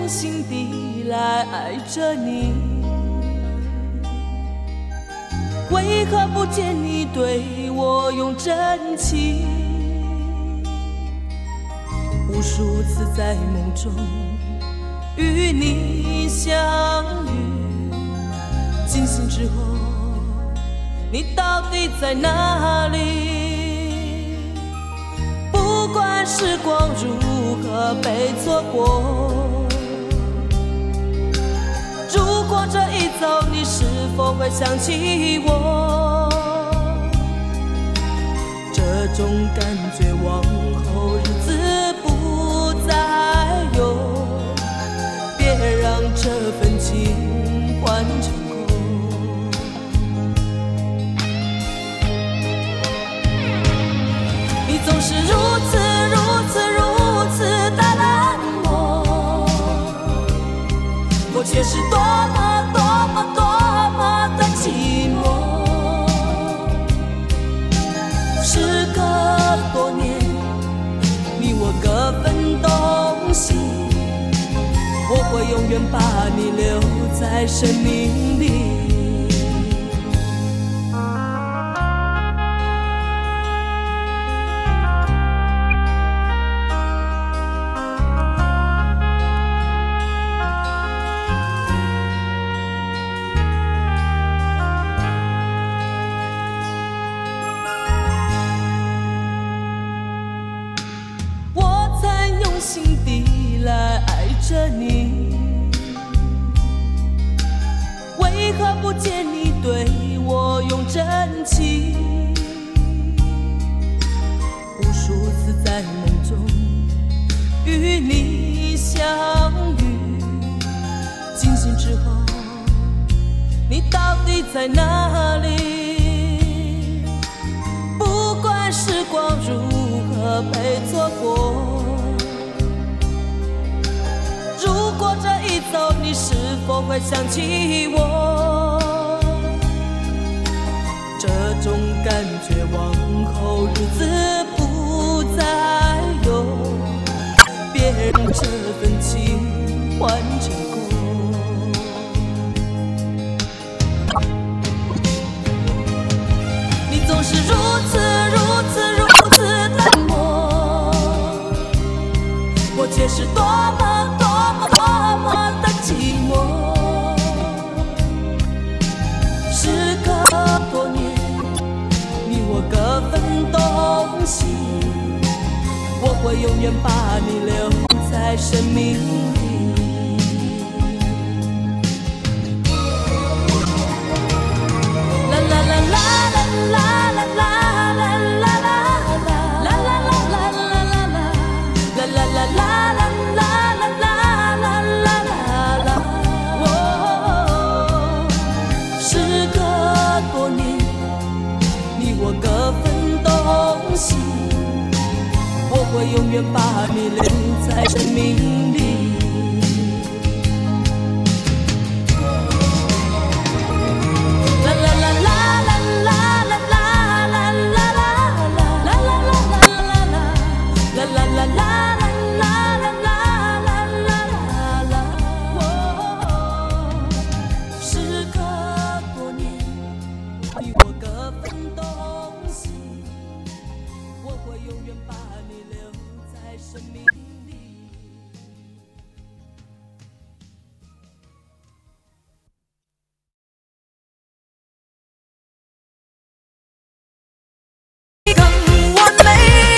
用心地来爱着你，为何不见你对我用真情？无数次在梦中与你相遇，惊醒之后，你到底在哪里？不管时光如何被错过，如果这一走，你是否会想起我？这种感觉往后日子不再有，别让这份情换成空。你总是如此的冷漠，我却是多么的寂寞。时隔多年，你我各分东西，我会永远把你留在生命里。心底来爱着你，为何不见你对我用真情？无数次在梦中与你相遇，惊醒之后，你到底在哪里？不管时光如何被错过，如果这一走，你是否会想起我？这种感觉往后日子不再有，别让这份情换成空。你总是如此冷漠，我却是多么的寂寞。时隔多年，你我各分东西，我会永远把你留在生命里。啦啦啦啦啦啦啦啦啦啦啦啦啦啦啦啦啦。我会永远把你留在生命里。